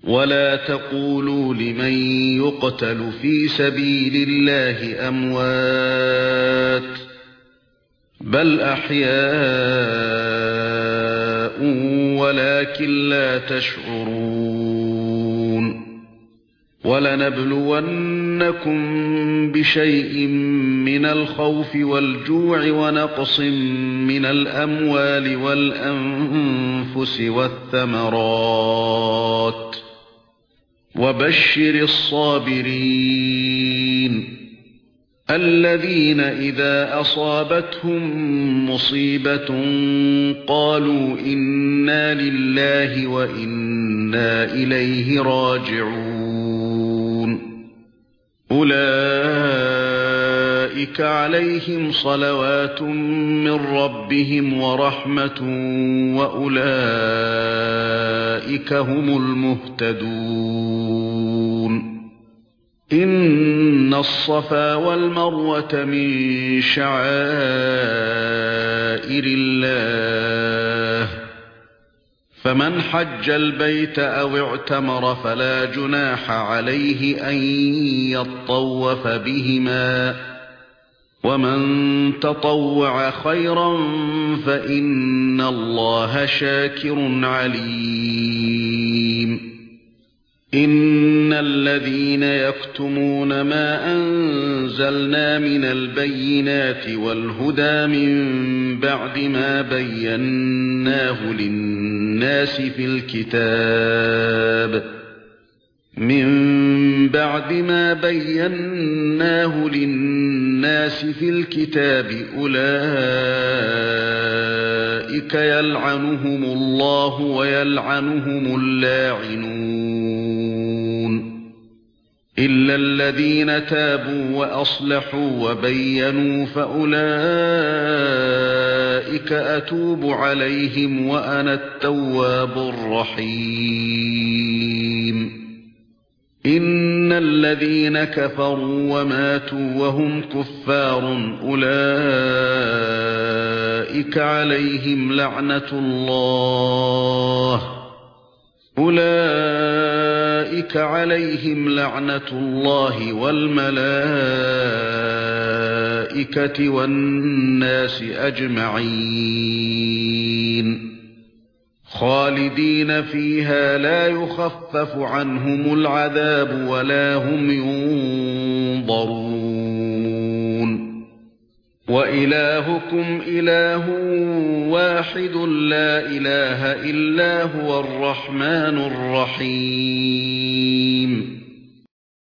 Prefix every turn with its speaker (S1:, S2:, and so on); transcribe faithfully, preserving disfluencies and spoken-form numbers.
S1: ولا تقولوا لمن يقتل في سبيل الله أموات بل أحياء ولكن لا تشعرون ولنبلونكم بشيء من الخوف والجوع ونقص من الأموال والأنفس والثمرات وبشر الصابرين الذين إذا أصابتهم مصيبة قالوا إنا لله وإنا إليه راجعون أولئك عليهم صلوات من ربهم ورحمة وأولئك هم المهتدون إن الصفا والمروة من شعائر الله فمن حج البيت أو اعتمر فلا جناح عليه أن يطوف بهما ومن تطوع خيرا فإن الله شاكر عليم إن الذين يكتمون ما أنزلنا من البينات والهدى من بعد ما بيناه للناس في الكتاب من بعد ما بيناه للناس في الكتاب أولئك يلعنهم الله ويلعنهم اللاعنون إلا الذين تابوا وأصلحوا وبينوا فأولئك أتوب عليهم وأنا التواب الرحيم إن الذين كفروا وماتوا وهم كفار أولئك عليهم لعنة الله أولئك عليهم لعنة الله والملائكة والناس أجمعين خالدين فيها لا يخفف عنهم العذاب ولا هم ينظرون وإلهكم إله واحد لا إله إلا هو الرحمن الرحيم